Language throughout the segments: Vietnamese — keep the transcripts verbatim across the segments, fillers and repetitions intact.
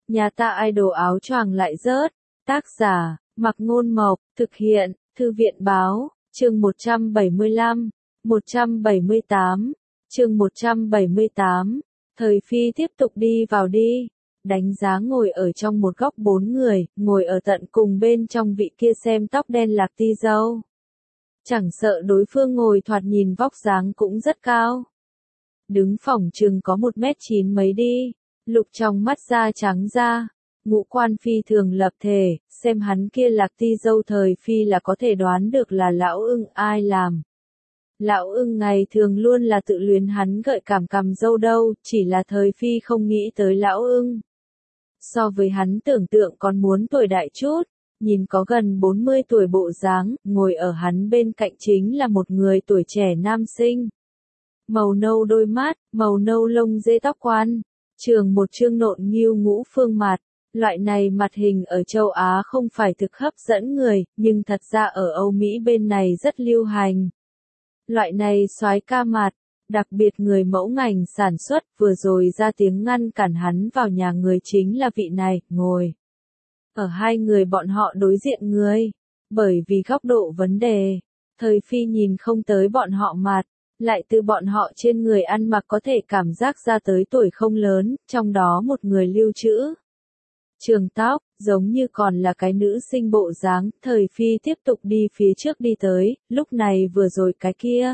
Nhà ta idol áo choàng lại rớt. Tác giả, Mặc Ngôn Mộc, thực hiện, Thư viện Báo, chương một trăm bảy mươi lăm, một trăm bảy mươi tám, chương một trăm bảy mươi tám, Thời Phi tiếp tục đi vào đi, đánh giá ngồi ở trong một góc bốn người, ngồi ở tận cùng bên trong vị kia xem tóc đen Lạc Ti dâu. Chẳng sợ đối phương ngồi thoạt nhìn vóc dáng cũng rất cao. Đứng phỏng chừng có một mét chín mấy đi, lục trong mắt da trắng da. Ngũ quan phi thường lập thể, xem hắn kia Lạc Ti dâu Thời Phi là có thể đoán được là lão ưng ai làm. Lão ưng ngày thường luôn là tự luyến hắn gợi cảm cằm dâu đâu, chỉ là Thời Phi không nghĩ tới lão ưng. So với hắn tưởng tượng còn muốn tuổi đại chút, nhìn có gần bốn mươi tuổi bộ dáng, ngồi ở hắn bên cạnh chính là một người tuổi trẻ nam sinh. Màu nâu đôi mắt, màu nâu lông dê tóc quan, trường một trương nộn nghiêu ngũ phương mặt. Loại này mặt hình ở châu Á không phải thực hấp dẫn người, nhưng thật ra ở Âu Mỹ bên này rất lưu hành. Loại này soái ca mặt, đặc biệt người mẫu ngành sản xuất vừa rồi ra tiếng ngăn cản hắn vào nhà người chính là vị này, ngồi. Ở hai người bọn họ đối diện người, bởi vì góc độ vấn đề, Thời Phi nhìn không tới bọn họ mặt, lại từ bọn họ trên người ăn mặc có thể cảm giác ra tới tuổi không lớn, trong đó một người lưu trữ. Trường tóc, giống như còn là cái nữ sinh bộ dáng, Thời Phi tiếp tục đi phía trước đi tới, lúc này vừa rồi cái kia.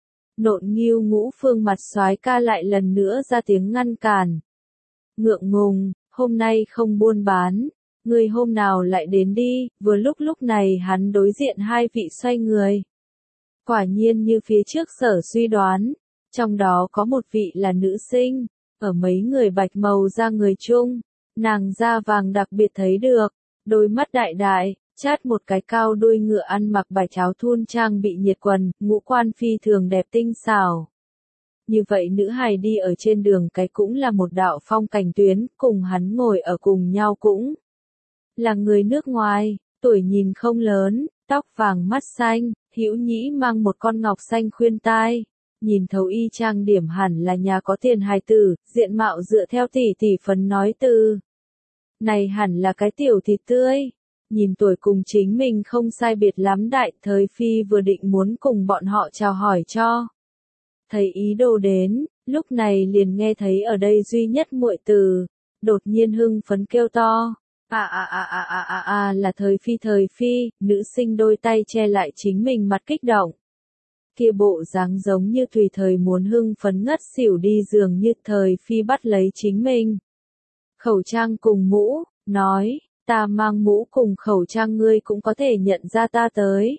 Nộn nghiêu ngũ phương mặt soái ca lại lần nữa ra tiếng ngăn cản. Ngượng ngùng, hôm nay không buôn bán, người hôm nào lại đến đi, vừa lúc lúc này hắn đối diện hai vị xoay người. Quả nhiên như phía trước sở suy đoán, trong đó có một vị là nữ sinh, ở mấy người bạch màu da người chung. Nàng da vàng đặc biệt thấy được, đôi mắt đại đại, chát một cái cao đuôi ngựa ăn mặc bạch áo thun trang bị nhiệt quần, ngũ quan phi thường đẹp tinh xảo. Như vậy nữ hài đi ở trên đường cái cũng là một đạo phong cảnh tuyến, cùng hắn ngồi ở cùng nhau cũng là người nước ngoài, tuổi nhìn không lớn, tóc vàng mắt xanh, hữu nhĩ mang một con ngọc xanh khuyên tai. Nhìn thấu y trang điểm hẳn là nhà có tiền hài tử, diện mạo dựa theo tỷ tỷ phấn nói từ. Này hẳn là cái tiểu thịt tươi. Nhìn tuổi cùng chính mình không sai biệt lắm đại, Thời Phi vừa định muốn cùng bọn họ chào hỏi cho. Thấy ý đồ đến, lúc này liền nghe thấy ở đây duy nhất muội từ, đột nhiên hưng phấn kêu to. À à à à à à à là Thời Phi Thời Phi, nữ sinh đôi tay che lại chính mình mặt kích động. Kia bộ dáng giống như tùy thời muốn hưng phấn ngất xỉu đi dường như Thời Phi bắt lấy chính mình. Khẩu trang cùng mũ, nói, ta mang mũ cùng khẩu trang ngươi cũng có thể nhận ra ta tới.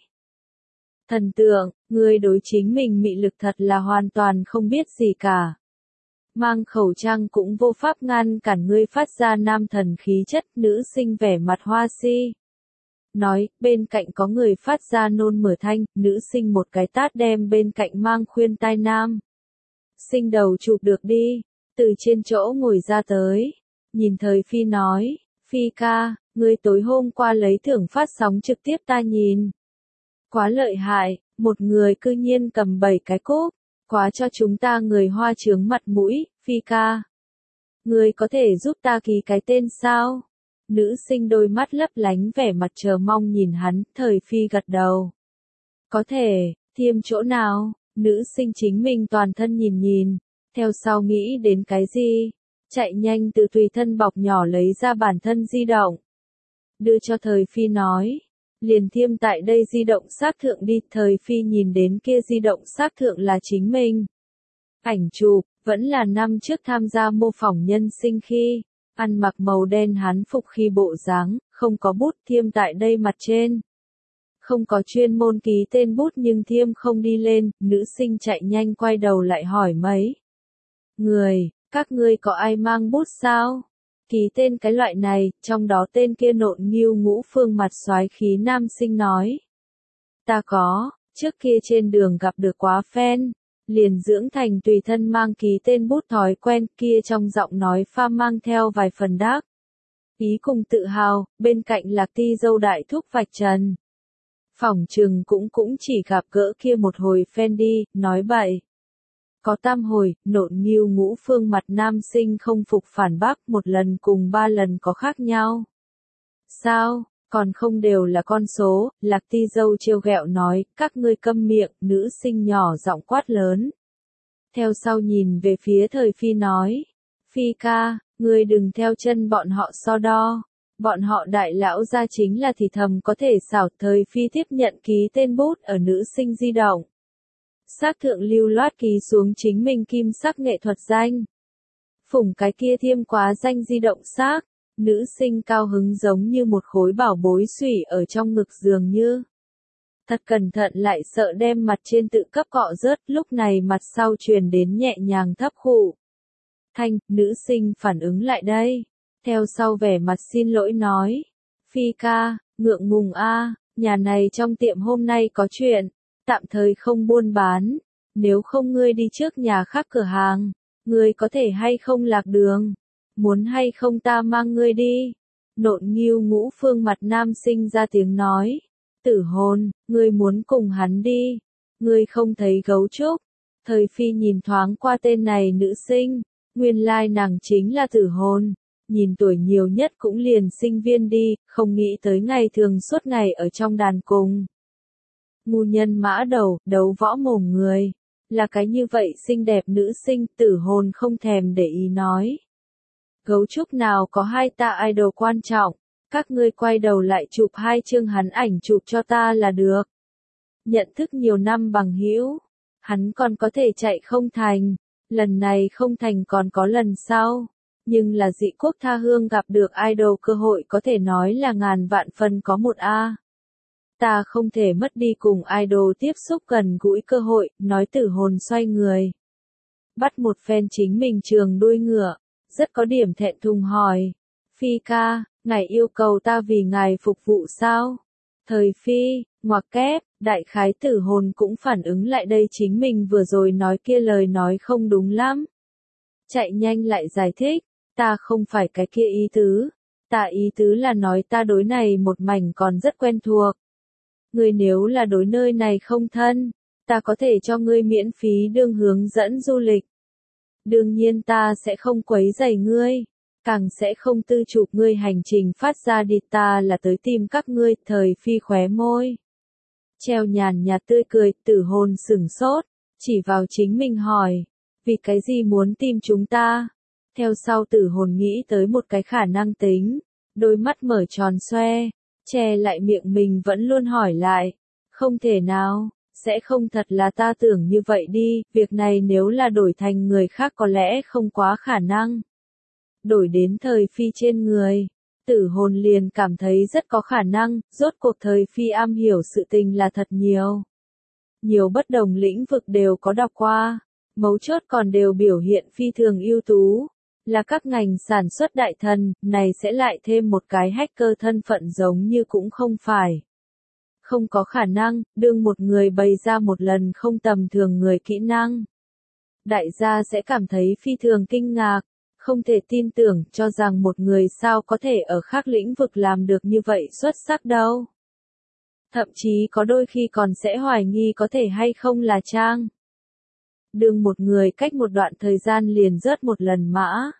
Thần tượng, ngươi đối chính mình mị lực thật là hoàn toàn không biết gì cả. Mang khẩu trang cũng vô pháp ngăn cản ngươi phát ra nam thần khí chất, nữ sinh vẻ mặt hoa si. Nói, bên cạnh có người phát ra nôn mửa thanh, nữ sinh một cái tát đem bên cạnh mang khuyên tai nam. Sinh đầu chụp được đi, từ trên chỗ ngồi ra tới, nhìn Thời Phi nói, Phi ca, ngươi tối hôm qua lấy thưởng phát sóng trực tiếp ta nhìn. Quá lợi hại, một người cư nhiên cầm bảy cái cúp, quá cho chúng ta người hoa chướng mặt mũi, Phi ca. Ngươi có thể giúp ta ký cái tên sao? Nữ sinh đôi mắt lấp lánh vẻ mặt chờ mong nhìn hắn, Thời Phi gật đầu. Có thể, thiêm chỗ nào? Nữ sinh chính mình toàn thân nhìn nhìn, theo sau nghĩ đến cái gì? Chạy nhanh từ tùy thân bọc nhỏ lấy ra bản thân di động. Đưa cho Thời Phi nói, liền thiêm tại đây di động xác thượng đi, Thời Phi nhìn đến kia di động xác thượng là chính mình. Ảnh chụp, vẫn là năm trước tham gia mô phỏng nhân sinh khi. Ăn mặc màu đen hán phục khi bộ dáng, không có bút thiêm tại đây mặt trên. Không có chuyên môn ký tên bút nhưng thiêm không đi lên, nữ sinh chạy nhanh quay đầu lại hỏi mấy. Người, các ngươi có ai mang bút sao? Ký tên cái loại này, trong đó tên kia nộn nghiêu ngũ phương mặt soái khí nam sinh nói. Ta có, trước kia trên đường gặp được quá fan. Liền dưỡng thành tùy thân mang ký tên bút thói quen, kia trong giọng nói pha mang theo vài phần đắc ý cùng tự hào, bên cạnh Lạc Ti dâu đại thúc vạch trần. Phỏng chừng cũng cũng chỉ gặp gỡ kia một hồi fan đi, nói bậy. Có tam hồi, nộn nghiêu ngũ phương mặt nam sinh không phục phản bác một lần cùng ba lần có khác nhau. Sao, còn không đều là con số, Lạc Ti dâu trêu ghẹo nói, các ngươi câm miệng, nữ sinh nhỏ giọng quát lớn. Theo sau nhìn về phía Thời Phi nói, Phi ca, ngươi đừng theo chân bọn họ so đo. Bọn họ đại lão gia chính là thì thầm có thể xảo. Thời Phi tiếp nhận ký tên bút ở nữ sinh di động. Xác thượng lưu loát ký xuống chính mình kim sắc nghệ thuật danh. Phủng cái kia thiêm quá danh di động xác, nữ sinh cao hứng giống như một khối bảo bối sủy ở trong ngực dường như. Thật cẩn thận lại sợ đem mặt trên tự cấp cọ rớt, lúc này mặt sau truyền đến nhẹ nhàng thấp khụ. Thanh, nữ sinh phản ứng lại đây. Theo sau vẻ mặt xin lỗi nói. Phi ca, ngượng ngùng a, nhà này trong tiệm hôm nay có chuyện, tạm thời không buôn bán, nếu không ngươi đi trước nhà khác cửa hàng, ngươi có thể hay không lạc đường, muốn hay không ta mang ngươi đi. Nộn nghiêu ngũ phương mặt nam sinh ra tiếng nói. Tử hồn, ngươi muốn cùng hắn đi, ngươi không thấy gấu trúc. Thời Phi nhìn thoáng qua tên này nữ sinh, nguyên lai nàng chính là Tử hồn. Nhìn tuổi nhiều nhất cũng liền sinh viên đi, không nghĩ tới ngày thường suốt ngày ở trong đàn cùng. Ngu nhân mã đầu, đấu võ mồm người, là cái như vậy xinh đẹp nữ sinh. Tử hồn không thèm để ý nói. Gấu trúc nào có hai ta idol quan trọng, các ngươi quay đầu lại chụp hai chương hắn ảnh chụp cho ta là được. Nhận thức nhiều năm bằng hữu, hắn còn có thể chạy không thành, lần này không thành còn có lần sau. Nhưng là dị quốc tha hương gặp được idol cơ hội có thể nói là ngàn vạn phần có một a. Ta không thể mất đi cùng idol tiếp xúc gần gũi cơ hội, nói Tử hồn xoay người. Bắt một phen chính mình trường đuôi ngựa, rất có điểm thẹn thùng hỏi. Phi ca, ngài yêu cầu ta vì ngài phục vụ sao? Thời Phi, ngoặc kép, đại khái Tử hồn cũng phản ứng lại đây chính mình vừa rồi nói kia lời nói không đúng lắm. Chạy nhanh lại giải thích. Ta không phải cái kia ý tứ, ta ý tứ là nói ta đối này một mảnh còn rất quen thuộc. Ngươi nếu là đối nơi này không thân, ta có thể cho ngươi miễn phí đương hướng dẫn du lịch. Đương nhiên ta sẽ không quấy rầy ngươi, càng sẽ không tư chụp ngươi hành trình phát ra đi, ta là tới tìm các ngươi. Thời Phi khóe môi, treo nhàn nhạt tươi cười. Tử hồn sửng sốt, chỉ vào chính mình hỏi, vì cái gì muốn tìm chúng ta? Theo sau Tử hồn nghĩ tới một cái khả năng tính, đôi mắt mở tròn xoe, che lại miệng mình vẫn luôn hỏi lại, không thể nào, sẽ không thật là ta tưởng như vậy đi, việc này nếu là đổi thành người khác có lẽ không quá khả năng. Đổi đến Thời Phi trên người, Tử hồn liền cảm thấy rất có khả năng, rốt cuộc Thời Phi am hiểu sự tình là thật nhiều. Nhiều bất đồng lĩnh vực đều có đọc qua, mấu chốt còn đều biểu hiện phi thường ưu tú. Là các ngành sản xuất đại thần, này sẽ lại thêm một cái hacker thân phận giống như cũng không phải. Không có khả năng, đương một người bày ra một lần không tầm thường người kỹ năng. Đại gia sẽ cảm thấy phi thường kinh ngạc, không thể tin tưởng cho rằng một người sao có thể ở khác lĩnh vực làm được như vậy xuất sắc đâu. Thậm chí có đôi khi còn sẽ hoài nghi có thể hay không là trang. Đương một người cách một đoạn thời gian liền rớt một lần mã.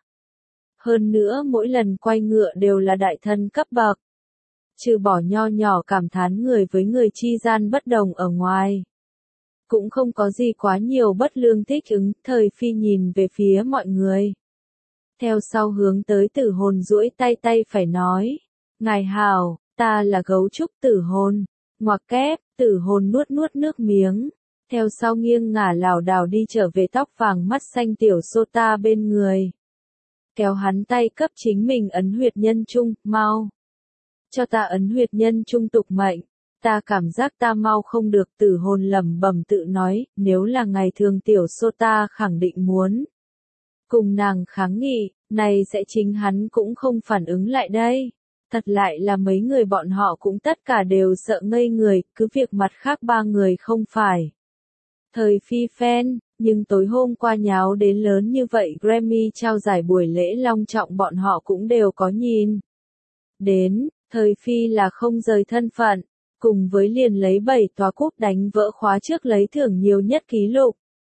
Hơn nữa mỗi lần quay ngựa đều là đại thần cấp bậc. Trừ bỏ nho nhỏ cảm thán người với người chi gian bất đồng ở ngoài. Cũng không có gì quá nhiều bất lương thích ứng. Thời Phi nhìn về phía mọi người. Theo sau hướng tới Tử hồn duỗi tay tay phải nói. Ngài hảo, ta là gấu trúc Tử hồn. Ngoặc kép, Tử hồn nuốt nuốt nước miếng. Theo sau nghiêng ngả lảo đảo đi trở về tóc vàng mắt xanh tiểu Sota bên người. Kéo hắn tay cấp chính mình ấn huyệt nhân trung, mau. Cho ta ấn huyệt nhân trung tục mệnh, ta cảm giác ta mau không được. Tử hồn lẩm bẩm tự nói, nếu là ngày thường tiểu Sota khẳng định muốn. Cùng nàng kháng nghị, này sẽ chính hắn cũng không phản ứng lại đây. Thật lại là mấy người bọn họ cũng tất cả đều sợ ngây người, cứ việc mặt khác ba người không phải. Thời Phi fan, nhưng tối hôm qua nháo đến lớn như vậy Grammy trao giải buổi lễ long trọng bọn họ cũng đều có nhìn. Đến, Thời Phi là không rời thân phận, cùng với liền lấy bảy tòa cúp đánh vỡ khóa trước lấy thưởng nhiều nhất ký lục.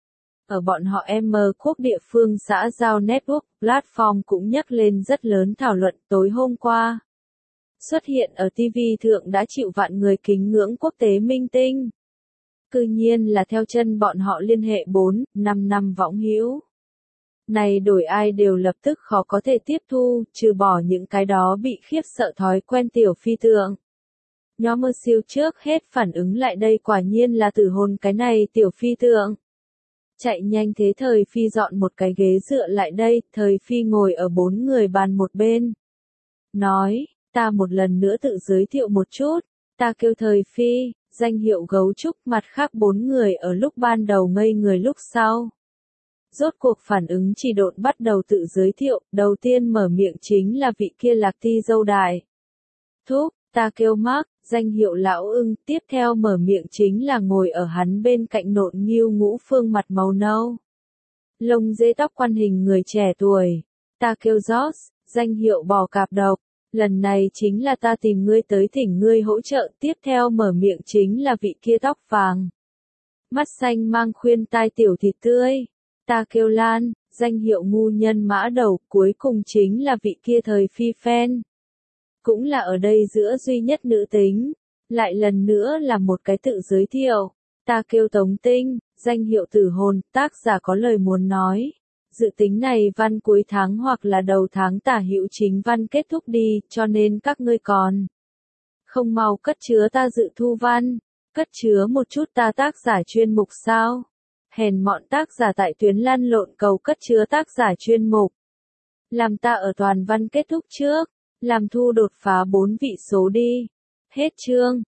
Ở bọn họ M quốc địa phương xã giao network, platform cũng nhắc lên rất lớn thảo luận tối hôm qua. Xuất hiện ở ti vi thượng đã chịu vạn người kính ngưỡng quốc tế minh tinh. Cư nhiên là theo chân bọn họ liên hệ bốn, năm năm võng hữu. Này đổi ai đều lập tức khó có thể tiếp thu, trừ bỏ những cái đó bị khiếp sợ thói quen tiểu phi tượng. Nhóm mơ siêu trước hết phản ứng lại đây quả nhiên là tử hồn cái này tiểu phi tượng. Chạy nhanh thế thời phi dọn một cái ghế dựa lại đây, thời phi ngồi ở bốn người bàn một bên. Nói, ta một lần nữa tự giới thiệu một chút, ta kêu thời phi, danh hiệu gấu trúc, mặt khác bốn người ở lúc ban đầu ngây người lúc sau. Rốt cuộc phản ứng chỉ độn bắt đầu tự giới thiệu, đầu tiên mở miệng chính là vị kia Lạc Ti dâu đại. Thúc, ta kêu Mark, danh hiệu lão ưng, tiếp theo mở miệng chính là ngồi ở hắn bên cạnh nộn nghiêu ngũ phương mặt màu nâu. Lông dê tóc quan hình người trẻ tuổi. Ta kêu George, danh hiệu bò cạp độc. Lần này chính là ta tìm ngươi tới thỉnh ngươi hỗ trợ, tiếp theo mở miệng chính là vị kia tóc vàng. Mắt xanh mang khuyên tai tiểu thịt tươi. Ta kêu Lan, danh hiệu ngu nhân mã đầu, cuối cùng chính là vị kia thời phi phen. Cũng là ở đây giữa duy nhất nữ tính. Lại lần nữa là một cái tự giới thiệu. Ta kêu Tống Tinh, danh hiệu tử hồn, tác giả có lời muốn nói. Dự tính này văn cuối tháng hoặc là đầu tháng tả hữu chính văn kết thúc đi, cho nên các ngươi còn không mau cất chứa ta dự thu văn, cất chứa một chút ta tác giả chuyên mục sao. Hèn mọn tác giả tại tuyến lăn lộn cầu cất chứa tác giả chuyên mục. Làm ta ở toàn văn kết thúc trước, làm thu đột phá bốn vị số đi. Hết chương.